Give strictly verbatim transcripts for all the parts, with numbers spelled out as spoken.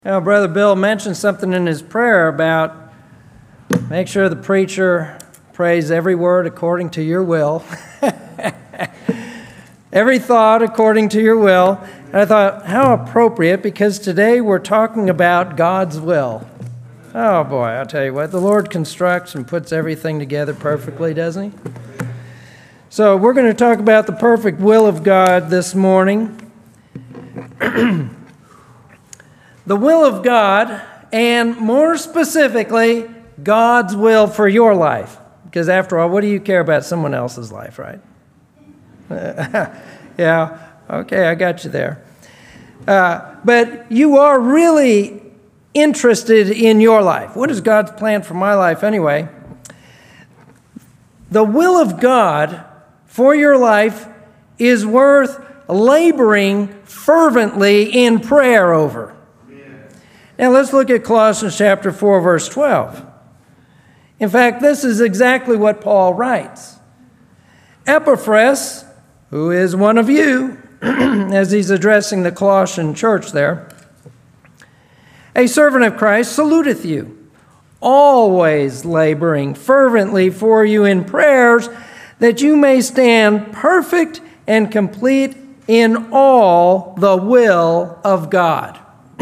Now, Brother Bill mentioned something in his prayer about make sure the preacher prays every word according to your will. Every thought according to your will. And I thought, how appropriate, because today we're talking about God's will. Oh boy, I'll tell you what, the Lord constructs and puts everything together perfectly, doesn't He? So we're going to talk about the perfect will of God this morning. The will of God, and more specifically, God's will for your life. Because after all, what do you care about someone else's life, right? Yeah, okay, I got you there. Uh, but you are really interested in your life. What is God's plan for my life anyway? The will of God for your life is worth laboring fervently in prayer over. Now let's look at Colossians chapter four, verse twelve. In fact, this is exactly what Paul writes. Epaphras, who is one of you, as he's addressing the Colossian church there, a servant of Christ, saluteth you, always laboring fervently for you in prayers, that you may stand perfect and complete in all the will of God.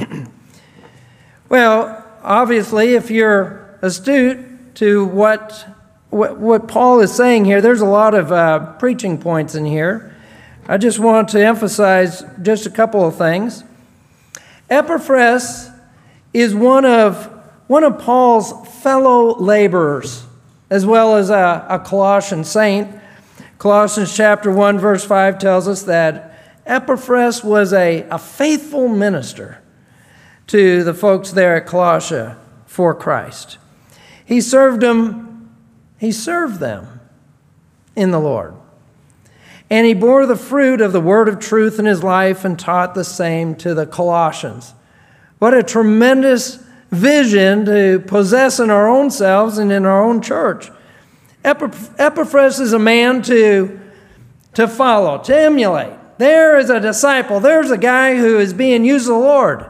Well, obviously, if you're astute to what, what, what Paul is saying here, there's a lot of uh, preaching points in here. I just want to emphasize just a couple of things. Epaphras is one of, one of Paul's fellow laborers, as well as a, a Colossian saint. Colossians chapter one, verse five tells us that Epaphras was a, a faithful minister to the folks there at Colossia for Christ. He served them, he served them in the Lord. And he bore the fruit of the word of truth in his life and taught the same to the Colossians. What a tremendous vision to possess in our own selves and in our own church. Epaphras is a man to, to follow, to emulate. There is a disciple. There's a guy who is being used of the Lord.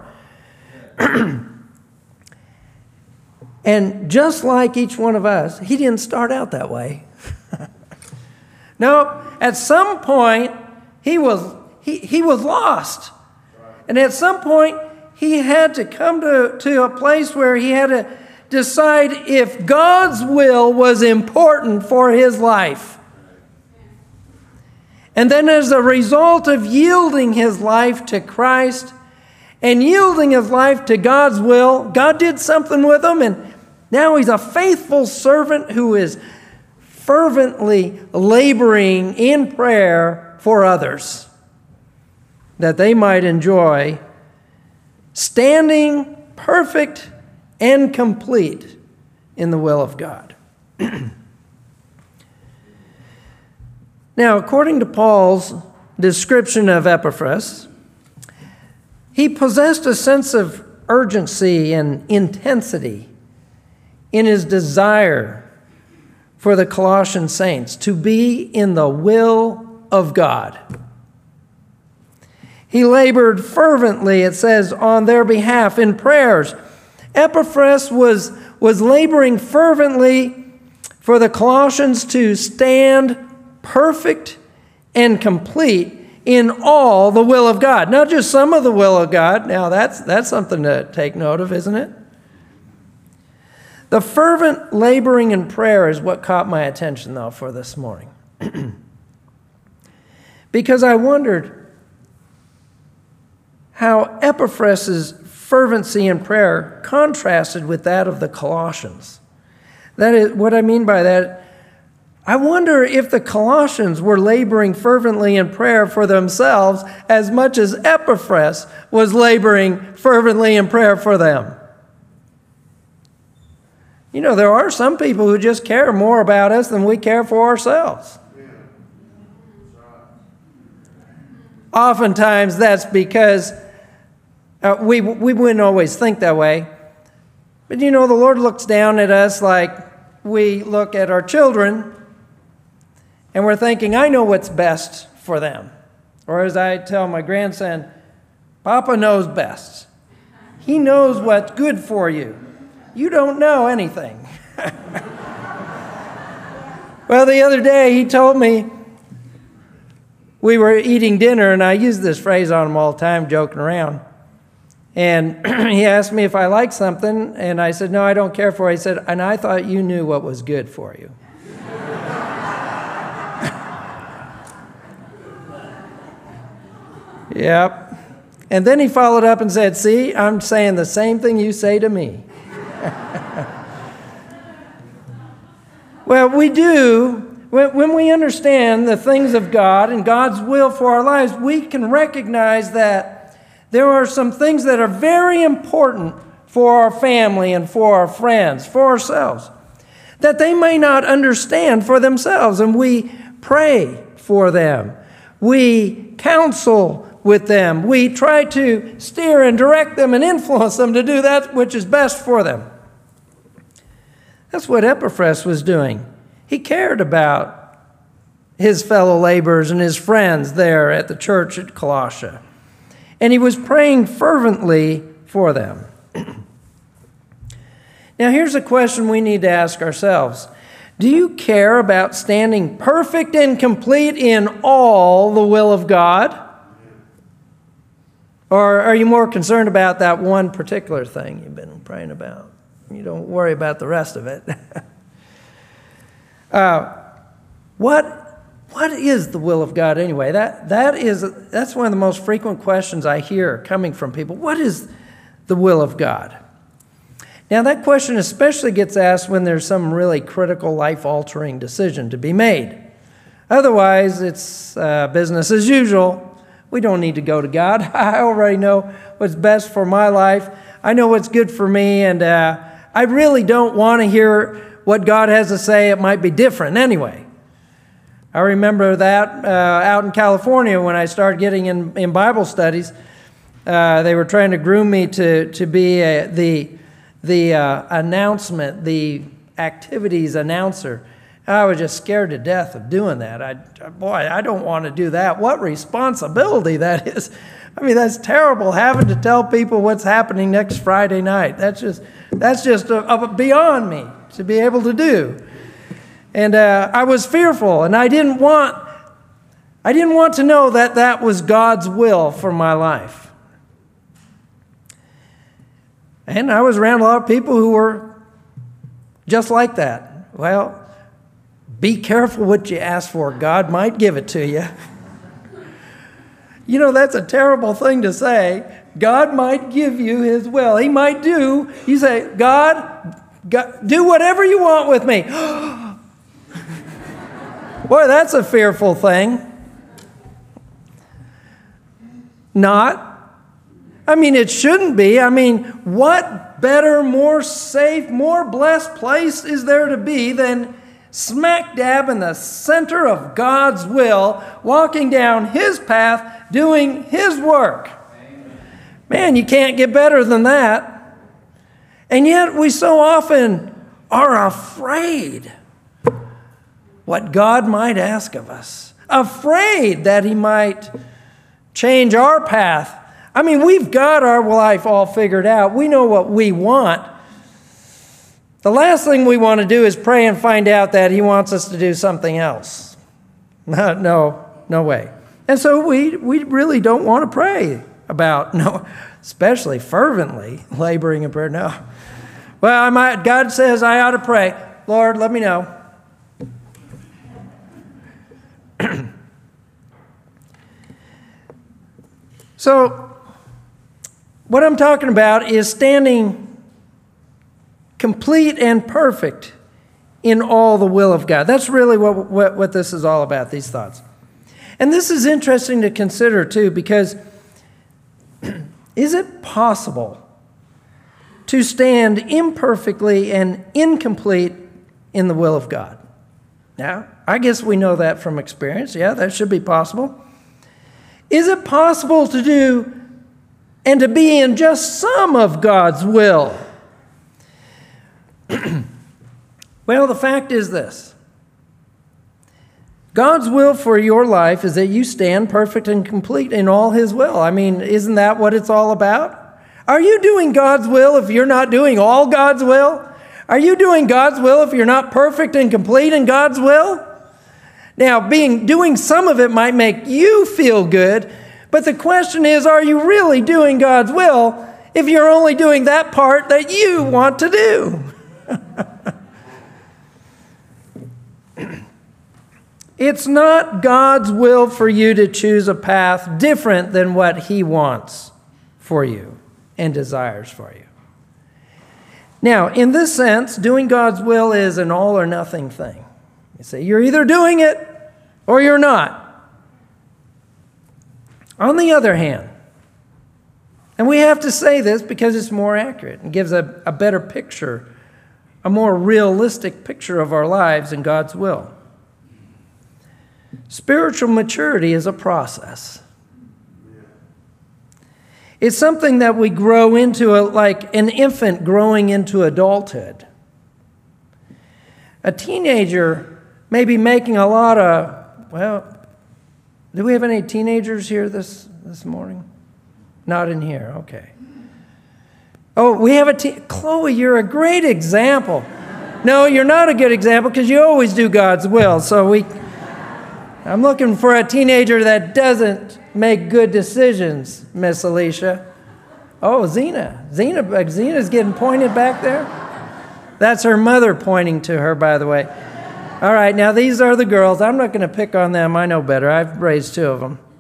And just like each one of us, he didn't start out that way. No, at some point, he was he, he was lost. And at some point, he had to come to, to a place where he had to decide if God's will was important for his life. And then as a result of yielding his life to Christ and yielding his life to God's will, God did something with him, and now he's a faithful servant who is fervently laboring in prayer for others, that they might enjoy standing perfect and complete in the will of God. Now, according to Paul's description of Epaphras, he possessed a sense of urgency and intensity in his desire for the Colossian saints to be in the will of God. He labored fervently, it says, on their behalf in prayers. Epaphras was, was laboring fervently for the Colossians to stand perfect and complete in all the will of God. Not just some of the will of God. Now, that's, that's something to take note of, isn't it? The fervent laboring in prayer is what caught my attention, though, for this morning. Because I wondered how Epaphras' fervency in prayer contrasted with that of the Colossians. That is, what I mean by that, I wonder if the Colossians were laboring fervently in prayer for themselves as much as Epaphras was laboring fervently in prayer for them. You know, there are some people who just care more about us than we care for ourselves. Oftentimes that's because uh, we, we wouldn't always think that way. But you know, the Lord looks down at us like we look at our children, and we're thinking, I know what's best for them. Or as I tell my grandson, Papa knows best. He knows what's good for you. You don't know anything. Well, the other day he told me, we were eating dinner, and I use this phrase on him all the time, joking around. And he asked me if I liked something, and I said, no, I don't care for it. He said, and I thought you knew what was good for you. Yep. And then he followed up and said, see, I'm saying the same thing you say to me. Well, we do. When we understand the things of God and God's will for our lives, we can recognize that there are some things that are very important for our family and for our friends, for ourselves, that they may not understand for themselves. And we pray for them. We counsel with them. We try to steer and direct them and influence them to do that which is best for them. That's what Epaphras was doing. He cared about his fellow laborers and his friends there at the church at Colossae. And he was praying fervently for them. Now, here's a question we need to ask ourselves. Do you care about standing perfect and complete in all the will of God? Or are you more concerned about that one particular thing you've been praying about? You don't worry about the rest of it. uh, what What is the will of God anyway? That that is that's one of the most frequent questions I hear coming from people. What is the will of God? Now, that question especially gets asked when there's some really critical, life-altering decision to be made. Otherwise, it's uh, business as usual. We don't need to go to God. I already know what's best for my life. I know what's good for me, and uh, I really don't want to hear what God has to say. It might be different anyway. I remember that uh, out in California when I started getting in, in Bible studies. Uh, they were trying to groom me to, to be a, the, the uh, announcement, the activities announcer. I was just scared to death of doing that. I, boy, I don't want to do that. What responsibility that is. I mean, that's terrible, having to tell people what's happening next Friday night. That's just, that's just a, a beyond me to be able to do. And uh, I was fearful, and I didn't want, I didn't want to know that that was God's will for my life. And I was around a lot of people who were just like that. Well, be careful what you ask for. God might give it to you. You know, that's a terrible thing to say. God might give you his will. He might do. You say, God, God do whatever you want with me. Boy, that's a fearful thing. Not. I mean, it shouldn't be. I mean, what better, more safe, more blessed place is there to be than smack dab in the center of God's will, walking down his path, doing his work? Amen. Man, you can't get better than that. And yet we so often are afraid what God might ask of us, afraid that he might change our path. I mean, we've got our life all figured out. We know what we want. The last thing we want to do is pray and find out that he wants us to do something else. No, no way. And so we, we really don't want to pray about, no, especially fervently, laboring in prayer. No. Well, I might, God says I ought to pray. Lord, let me know. So, what I'm talking about is standing complete and perfect in all the will of God. That's really what, what, what this is all about, these thoughts. And this is interesting to consider, too, because is it possible to stand imperfectly and incomplete in the will of God? Now, I guess we know that from experience. Yeah, that should be possible. Is it possible to do and to be in just some of God's will? Well, the fact is this. God's will for your life is that you stand perfect and complete in all his will. I mean, isn't that what it's all about? Are you doing God's will if you're not doing all God's will? Are you doing God's will if you're not perfect and complete in God's will? Now, being doing some of it might make you feel good, but the question is, are you really doing God's will if you're only doing that part that you want to do? It's not God's will for you to choose a path different than what He wants for you and desires for you. Now, in this sense, doing God's will is an all or nothing thing. You say, you're either doing it or you're not. On the other hand, and we have to say this because it's more accurate and gives a, a better picture, a more realistic picture of our lives and God's will. Spiritual maturity is a process. It's something that we grow into, a, like an infant growing into adulthood. A teenager may be making a lot of, well, do we have any teenagers here this, this morning? Not in here, okay. Oh, we have a teen. Chloe, you're a great example. No, you're not a good example because you always do God's will. So we, I'm looking for a teenager that doesn't make good decisions, Miss Alicia. Oh, Zena. Zena, Zena's getting pointed back there. That's her mother pointing to her, by the way. All right, now these are the girls. I'm not going to pick on them. I know better. I've raised two of them.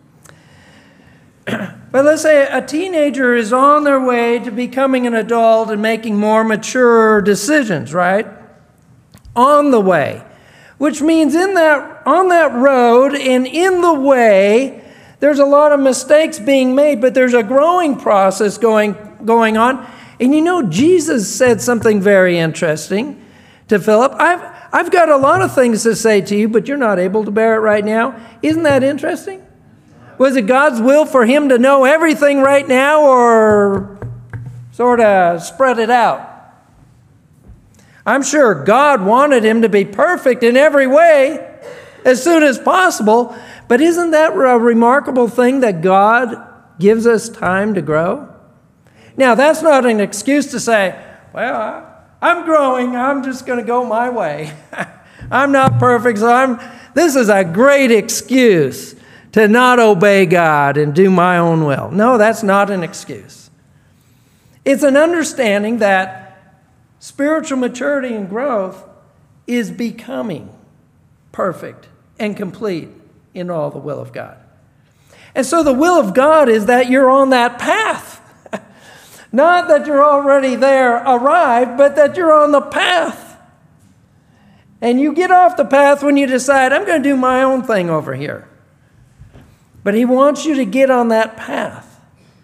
But let's say a teenager is on their way to becoming an adult and making more mature decisions, right? On the way. Which means in that, on that road and in the way, there's a lot of mistakes being made, but there's a growing process going, going on. And you know, Jesus said something very interesting to Philip. I've, I've got a lot of things to say to you, but you're not able to bear it right now. Isn't that interesting? Was it God's will for him to know everything right now or sort of spread it out? I'm sure God wanted him to be perfect in every way as soon as possible. But isn't that a remarkable thing that God gives us time to grow? Now, that's not an excuse to say, well, I'm growing. I'm just going to go my way. I'm not perfect, so I'm. This is a great excuse to not obey God and do my own will. No, that's not an excuse. It's an understanding that spiritual maturity and growth is becoming perfect and complete in all the will of God. And so the will of God is that you're on that path. Not that you're already there, arrived, but that you're on the path. And you get off the path when you decide, I'm going to do my own thing over here. But He wants you to get on that path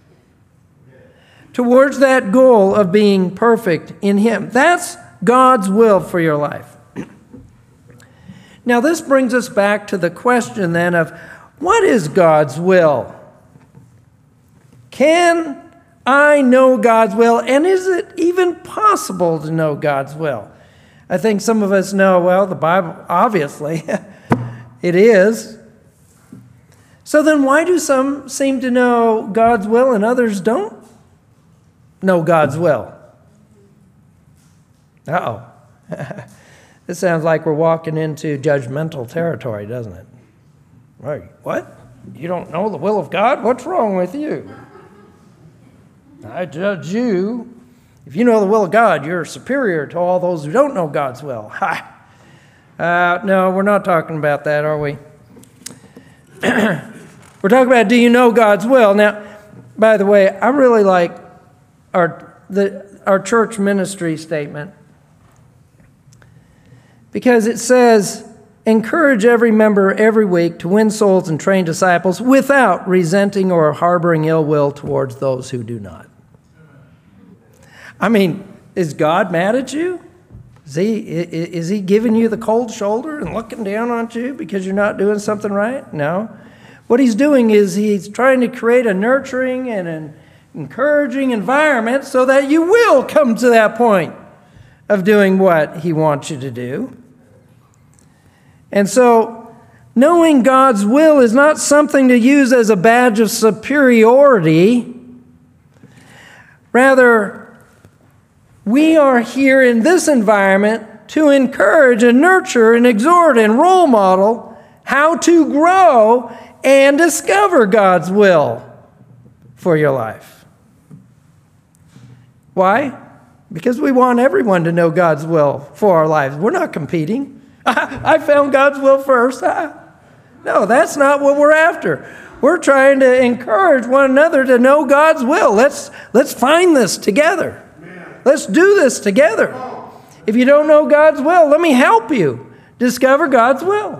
towards that goal of being perfect in Him. That's God's will for your life. Now, this brings us back to the question then of, what is God's will? Can I know God's will, and is it even possible to know God's will? I think some of us know, well, the Bible, obviously, it is. So then why do some seem to know God's will and others don't know God's will? Uh-oh. This sounds like we're walking into judgmental territory, doesn't it? Right. What? You don't know the will of God? What's wrong with you? I judge you. If you know the will of God, you're superior to all those who don't know God's will. Ha! Uh, no, we're not talking about that, are we? We're talking about, do you know God's will? Now, by the way, I really like our the our church ministry statement because it says, encourage every member every week to win souls and train disciples without resenting or harboring ill will towards those who do not. I mean, is God mad at you? Is he, is he giving you the cold shoulder and looking down on you because you're not doing something right? No. What He's doing is He's trying to create a nurturing and an encouraging environment so that you will come to that point of doing what He wants you to do. And so, knowing God's will is not something to use as a badge of superiority. Rather, we are here in this environment to encourage and nurture and exhort and role model how to grow and discover God's will for your life. Why? Because we want everyone to know God's will for our lives. We're not competing. I found God's will first. No, that's not what we're after. We're trying to encourage one another to know God's will. Let's, let's find this together. Let's do this together. If you don't know God's will, let me help you discover God's will.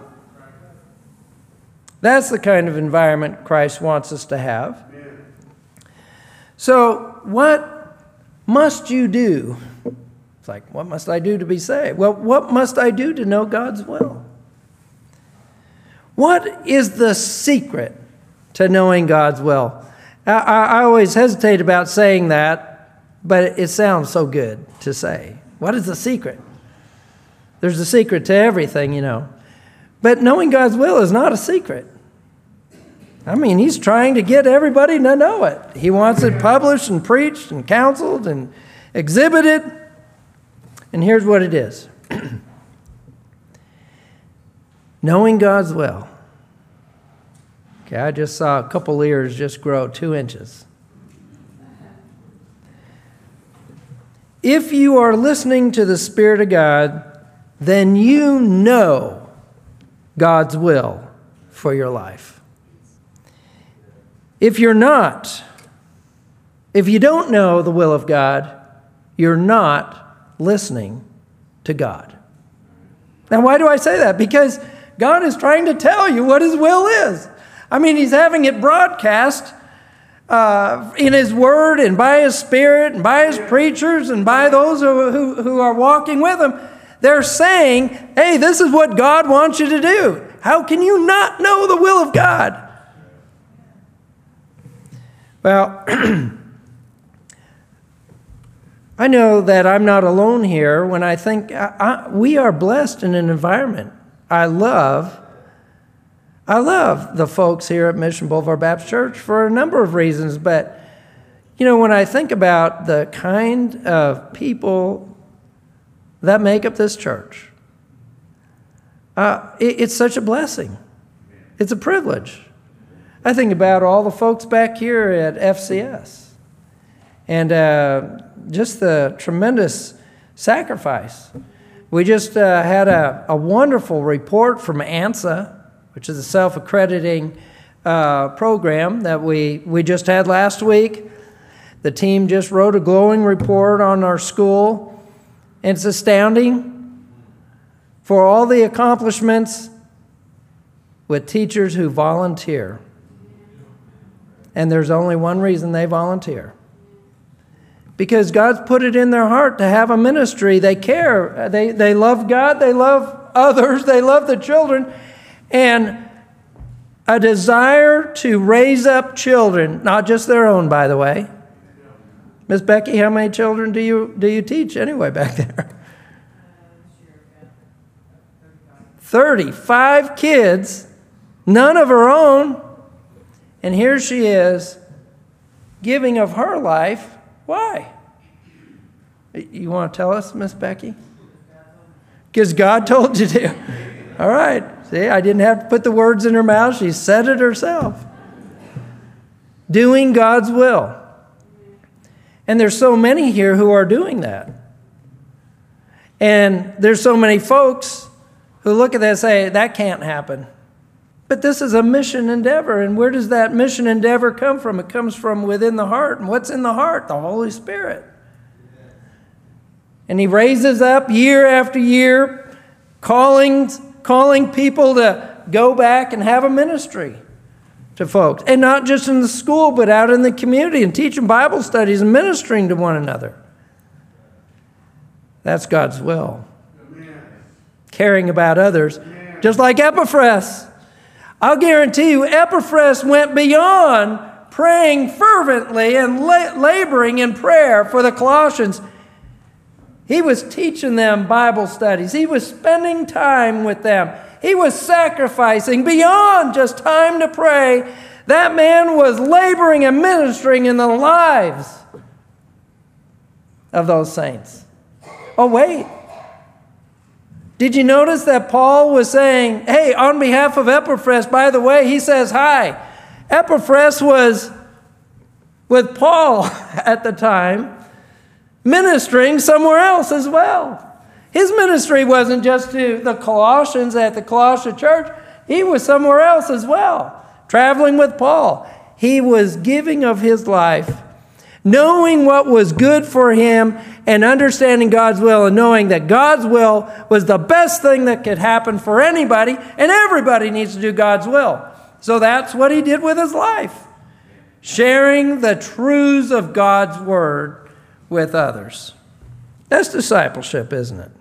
That's the kind of environment Christ wants us to have. So, what must you do? It's like, what must I do to be saved? Well, what must I do to know God's will? What is the secret to knowing God's will? I, I always hesitate about saying that, but it sounds so good to say. What is the secret? There's a secret to everything, you know. But knowing God's will is not a secret. I mean, he's trying to get everybody to know it. He wants it published and preached and counseled and exhibited. And here's what it is. Knowing God's will. Okay, I just saw a couple ears just grow two inches. If you are listening to the Spirit of God, then you know God's will for your life. If you're not, if you don't know the will of God, you're not listening to God. Now, why do I say that? Because God is trying to tell you what His will is. I mean, He's having it broadcast uh, in His Word and by His Spirit and by His preachers and by those who, who, who are walking with Him. They're saying, hey, this is what God wants you to do. How can you not know the will of God? Well, I know that I'm not alone here when I think I, I, we are blessed in an environment. I love, I love the folks here at Mission Boulevard Baptist Church for a number of reasons. But, you know, when I think about the kind of people that make up this church, uh, it, it's such a blessing. It's a privilege. I think about all the folks back here at F C S and uh, just the tremendous sacrifice. We just uh, had a, a wonderful report from ANSA, which is a self-accrediting uh, program that we, we just had last week. The team just wrote a glowing report on our school, and it's astounding for all the accomplishments with teachers who volunteer. And there's only one reason they volunteer. Because God's put it in their heart to have a ministry. They care. They, they love God. They love others. They love the children. And a desire to raise up children, not just their own, by the way. Miss Becky, how many children do you, do you teach anyway back there? thirty-five kids, none of her own. And here she is, giving of her life. Why? You want to tell us, Miss Becky? Because God told you to. All right. See, I didn't have to put the words in her mouth. She said it herself. Doing God's will. And there's so many here who are doing that. And there's so many folks who look at that and say, that can't happen. But this is a mission endeavor, and where does that mission endeavor come from? It comes from within the heart. And what's in the heart? The Holy Spirit. And He raises up year after year, calling, calling people to go back and have a ministry to folks. And not just in the school, but out in the community and teaching Bible studies and ministering to one another. That's God's will. Amen. Caring about others, Amen. Just like Epaphras. I'll guarantee you, Epaphras went beyond praying fervently and la- laboring in prayer for the Colossians. He was teaching them Bible studies. He was spending time with them. He was sacrificing beyond just time to pray. That man was laboring and ministering in the lives of those saints. Oh, wait. Did you notice that Paul was saying, hey, on behalf of Epaphras, by the way, he says hi. Epaphras was with Paul at the time, ministering somewhere else as well. His ministry wasn't just to the Colossians at the Colossian church. He was somewhere else as well, traveling with Paul. He was giving of his life, knowing what was good for him and understanding God's will and knowing that God's will was the best thing that could happen for anybody, and everybody needs to do God's will. So that's what he did with his life, sharing the truths of God's word with others. That's discipleship, isn't it?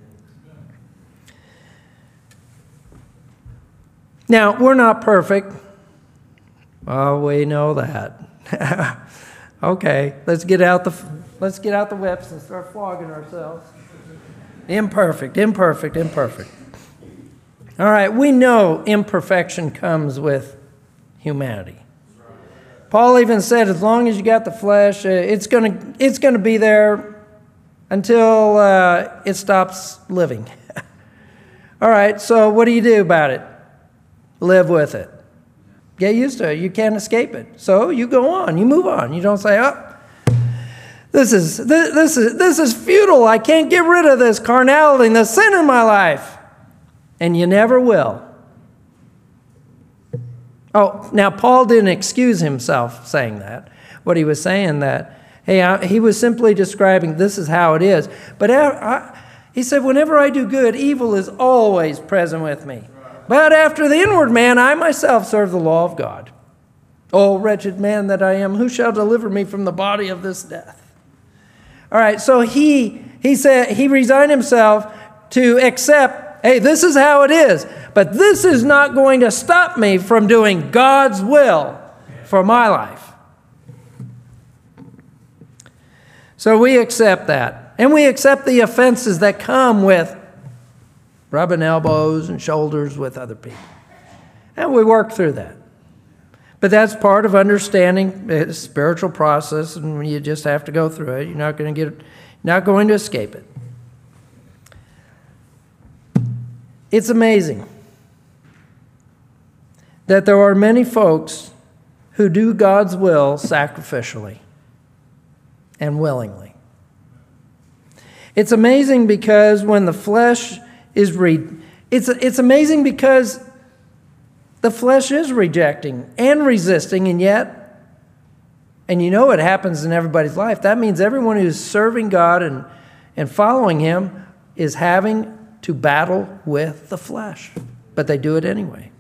Now, we're not perfect. Oh, we know that. Okay, let's get out the let's get out the whips and start flogging ourselves. Imperfect, imperfect, imperfect. All right, we know imperfection comes with humanity. Paul even said, as long as you got the flesh, uh, it's gonna it's gonna be there until uh, it stops living. All right, so what do you do about it? Live with it. Get used to it. You can't escape it. So you go on. You move on. You don't say, oh, this is this, this is this is futile. I can't get rid of this carnality and the sin in my life. And you never will. Oh, now Paul didn't excuse himself saying that. What he was saying that, hey, I, he was simply describing this is how it is. But I, I, he said, whenever I do good, evil is always present with me. But after the inward man, I myself serve the law of God. Oh, wretched man that I am, who shall deliver me from the body of this death? All right, so he he said he resigned himself to accept, hey, this is how it is. But this is not going to stop me from doing God's will for my life. So we accept that. And we accept the offenses that come with rubbing elbows and shoulders with other people. And we work through that. But that's part of understanding a spiritual process, and you just have to go through it. You're not going to get, not going to escape it. It's amazing that there are many folks who do God's will sacrificially and willingly. It's amazing because when the flesh is re- it's it's amazing because the flesh is rejecting and resisting, and yet, and you know it happens in everybody's life. That means everyone who's serving God and, and following Him is having to battle with the flesh, but they do it anyway.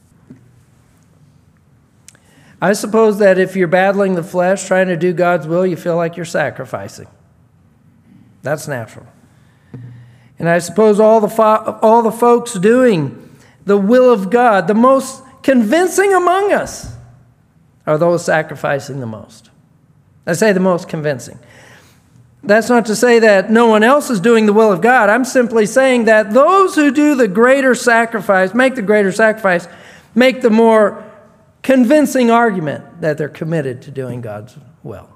I suppose that if you're battling the flesh, trying to do God's will, you feel like you're sacrificing. That's natural. And I suppose all the fo- all the folks doing the will of God, the most convincing among us, are those sacrificing the most. I say the most convincing. That's not to say that no one else is doing the will of God. I'm simply saying that those who do the greater sacrifice, make the greater sacrifice, make the more convincing argument that they're committed to doing God's will.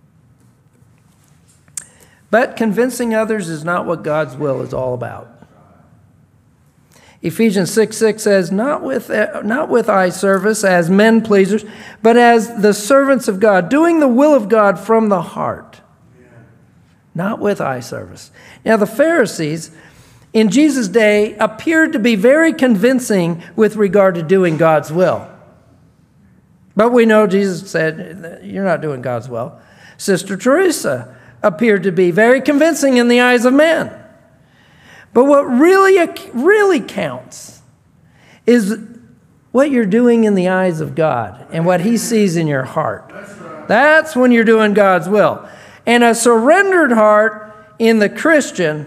But convincing others is not what God's will is all about. Ephesians six six says, not with, not with eye service as men pleasers, but as the servants of God, doing the will of God from the heart. Not with eye service. Now the Pharisees in Jesus' day appeared to be very convincing with regard to doing God's will. But we know Jesus said, you're not doing God's will. Sister Teresa appeared to be very convincing in the eyes of men. But what really, really counts is what you're doing in the eyes of God and what He sees in your heart. That's when you're doing God's will. And a surrendered heart in the Christian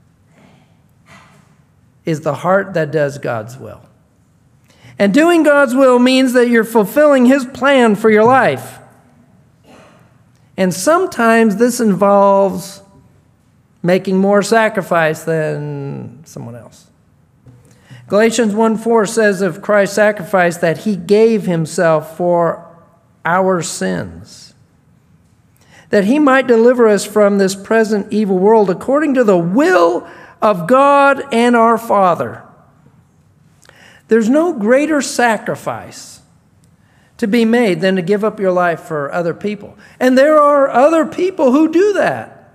is the heart that does God's will. And doing God's will means that you're fulfilling His plan for your life. And sometimes this involves making more sacrifice than someone else. Galatians one four says of Christ's sacrifice that He gave Himself for our sins. that he might deliver us from this present evil world according to the will of God and our Father. There's no greater sacrifice to be made than to give up your life for other people. And there are other people who do that.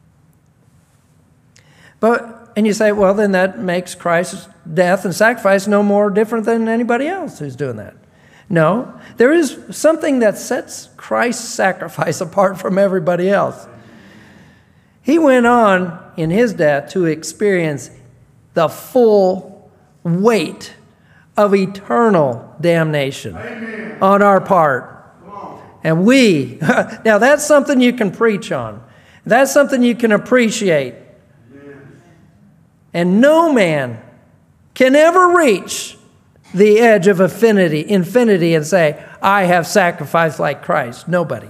But, and you say, well, then that makes Christ's death and sacrifice no more different than anybody else who's doing that. No, there is something that sets Christ's sacrifice apart from everybody else. He went on in his death to experience the full weight of eternal damnation Amen. On our part. And we, now that's something you can preach on. That's something you can appreciate. Amen. And no man can ever reach the edge of infinity, infinity and say, I have sacrificed like Christ. Nobody.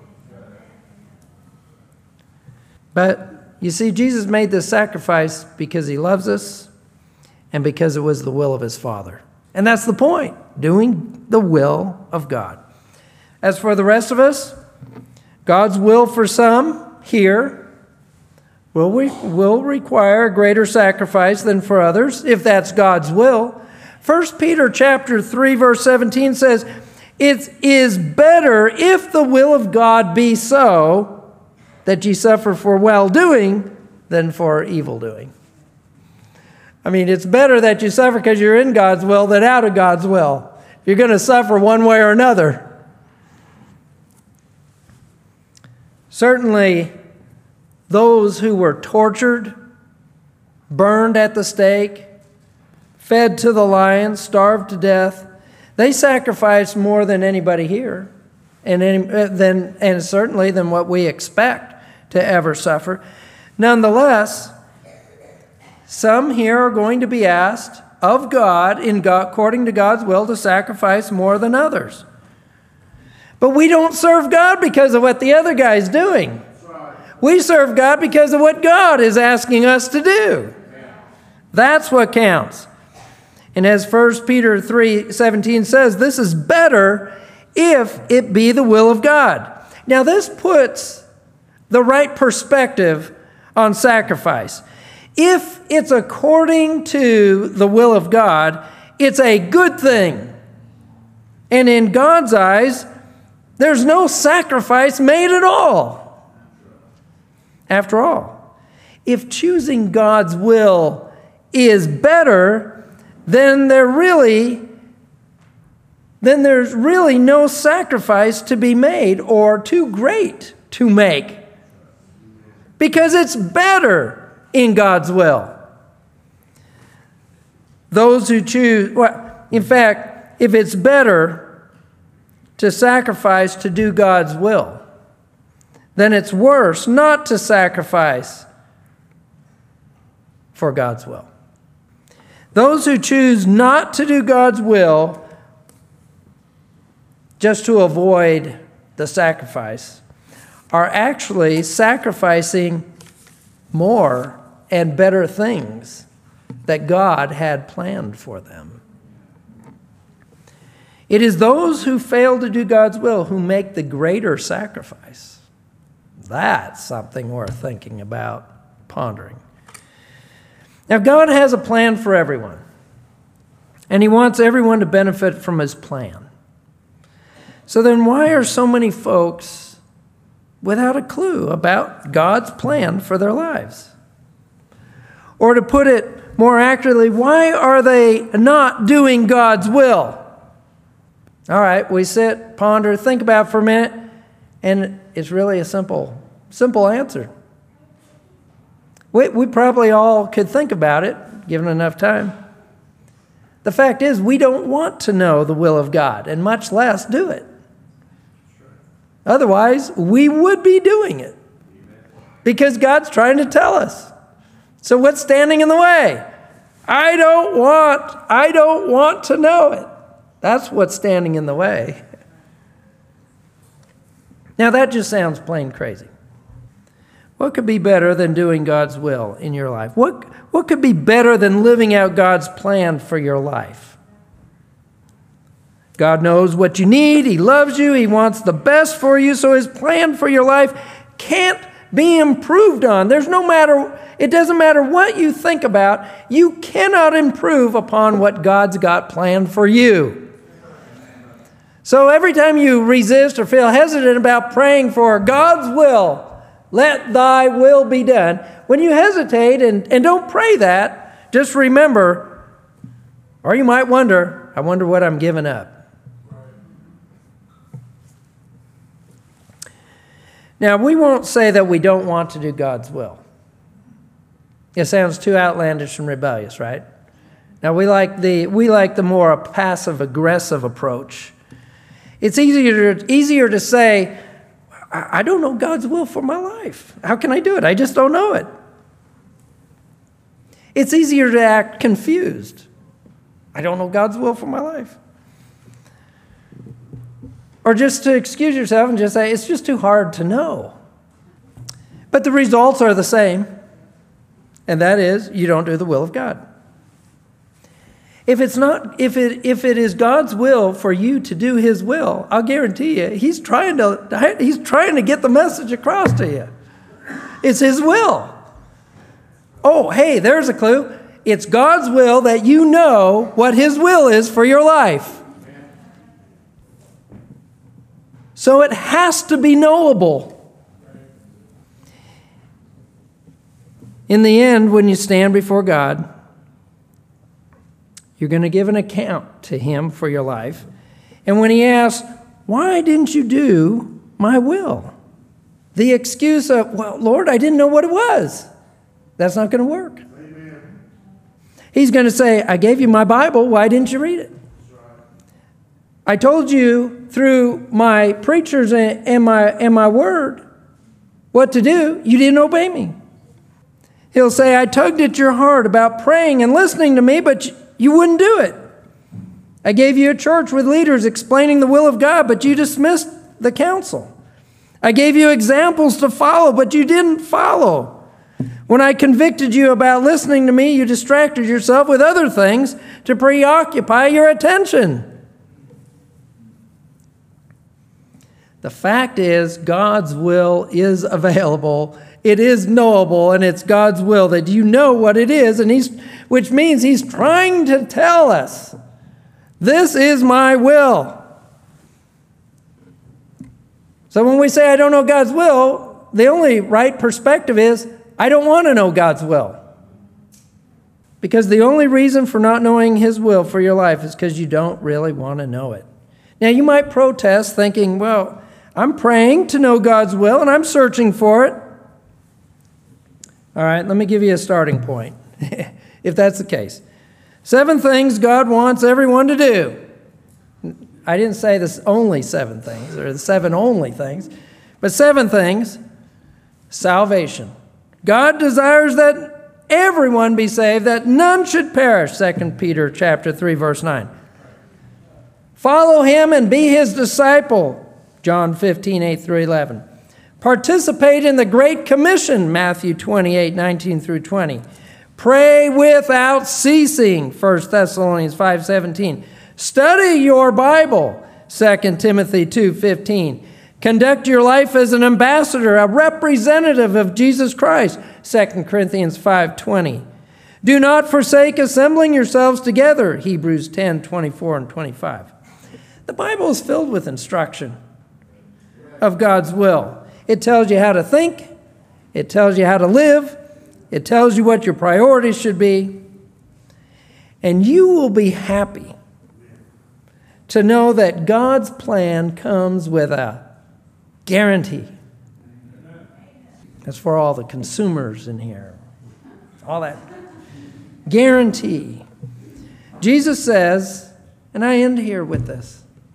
But you see, Jesus made this sacrifice because he loves us and because it was the will of his Father. And that's the point, doing the will of God. As for the rest of us, God's will for some here will, re- will require a greater sacrifice than for others, if that's God's will. First Peter chapter three, verse seventeen says, it is better if the will of God be so that ye suffer for well-doing than for evil-doing. I mean, it's better that you suffer because you're in God's will than out of God's will. You're going to suffer one way or another. Certainly, those who were tortured, burned at the stake, fed to the lions, starved to death, they sacrificed more than anybody here, and, any, than, and certainly than what we expect to ever suffer. Nonetheless, some here are going to be asked of God, in God, according to God's will, to sacrifice more than others. But we don't serve God because of what the other guy's doing. We serve God because of what God is asking us to do. That's what counts. And as First Peter three seventeen says, this is better if it be the will of God. Now this puts the right perspective on sacrifice. If it's according to the will of God, it's a good thing. And in God's eyes, there's no sacrifice made at all. After all, if choosing God's will is better, then there really, then there's really no sacrifice to be made or too great to make. Because it's better in God's will. Those who choose, well, in fact, if it's better to sacrifice to do God's will, then it's worse not to sacrifice for God's will. Those who choose not to do God's will just to avoid the sacrifice are actually sacrificing more and better things that God had planned for them. It is those who fail to do God's will who make the greater sacrifice. That's something worth thinking about, pondering. Now, God has a plan for everyone, and he wants everyone to benefit from his plan. So then why are so many folks without a clue about God's plan for their lives? Or to put it more accurately, why are they not doing God's will? All right, we sit, ponder, think about it for a minute, and it's really a simple, simple answer. We, we probably all could think about it, given enough time. The fact is, we don't want to know the will of God, and much less do it. Otherwise, we would be doing it because God's trying to tell us. So what's standing in the way? I don't want, I don't want to know it. That's what's standing in the way. Now that just sounds plain crazy. What could be better than doing God's will in your life? What, what could be better than living out God's plan for your life? God knows what you need. He loves you. He wants the best for you. So his plan for your life can't be improved on. There's no matter, it doesn't matter what you think about, you cannot improve upon what God's got planned for you. So every time you resist or feel hesitant about praying for God's will, let thy will be done, when you hesitate and, and don't pray that, just remember, or you might wonder, I wonder what I'm giving up. Now, we won't say that we don't want to do God's will. It sounds too outlandish and rebellious, right? Now, we like the, we like the more passive-aggressive approach. It's easier to, easier to say, I don't know God's will for my life. How can I do it? I just don't know it. It's easier to act confused. I don't know God's will for my life. Or just to excuse yourself and just say, it's just too hard to know. But the results are the same, and that is, you don't do the will of God. If it's not, if it if it is God's will for you to do his will, I'll guarantee you, he's trying to he's trying to get the message across to you. It's his will. Oh, hey, there's a clue. It's God's will that you know what his will is for your life. So it has to be knowable. In the end, when you stand before God, you're going to give an account to him for your life. And when he asks, why didn't you do my will? The excuse of, well, Lord, I didn't know what it was. That's not going to work. Amen. He's going to say, I gave you my Bible. Why didn't you read it? I told you through my preachers and my, and my word what to do. You didn't obey me. He'll say, I tugged at your heart about praying and listening to me, but you wouldn't do it. I gave you a church with leaders explaining the will of God, but you dismissed the counsel. I gave you examples to follow, but you didn't follow. When I convicted you about listening to me, you distracted yourself with other things to preoccupy your attention. The fact is, God's will is available. It is knowable, and it's God's will that you know what it is, and he's, which means he's trying to tell us, this is my will. So when we say I don't know God's will, the only right perspective is I don't want to know God's will. Because the only reason for not knowing his will for your life is because you don't really want to know it. Now you might protest thinking, well, I'm praying to know God's will and I'm searching for it. All right, let me give you a starting point, if that's the case. Seven things God wants everyone to do. I didn't say this only seven things, or the seven only things, but seven things. Salvation. God desires that everyone be saved, that none should perish, Second Peter chapter three, verse nine. Follow him and be his disciple, John fifteen, eight through eleven. Participate in the Great Commission, Matthew twenty-eight, nineteen through twenty. Pray without ceasing, First Thessalonians five, seventeen. Study your Bible, Second Timothy two, fifteen. Conduct your life as an ambassador, a representative of Jesus Christ, Second Corinthians five, twenty. Do not forsake assembling yourselves together, Hebrews ten, twenty-four and twenty-five. The Bible is filled with instruction of God's will. It tells you how to think. It tells you how to live. It tells you what your priorities should be. And you will be happy to know that God's plan comes with a guarantee. That's for all the consumers in here. All that. Guarantee. Jesus says, and I end here with this.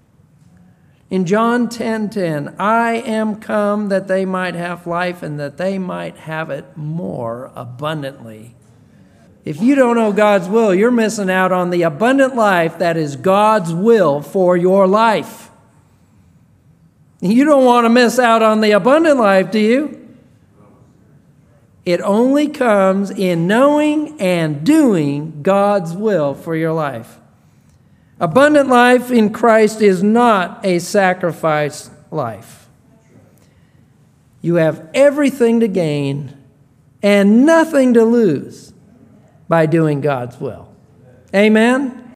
In John ten ten, I am come that they might have life and that they might have it more abundantly. If you don't know God's will, you're missing out on the abundant life that is God's will for your life. You don't want to miss out on the abundant life, do you? It only comes in knowing and doing God's will for your life. Abundant life in Christ is not a sacrifice life. You have everything to gain and nothing to lose by doing God's will. Amen?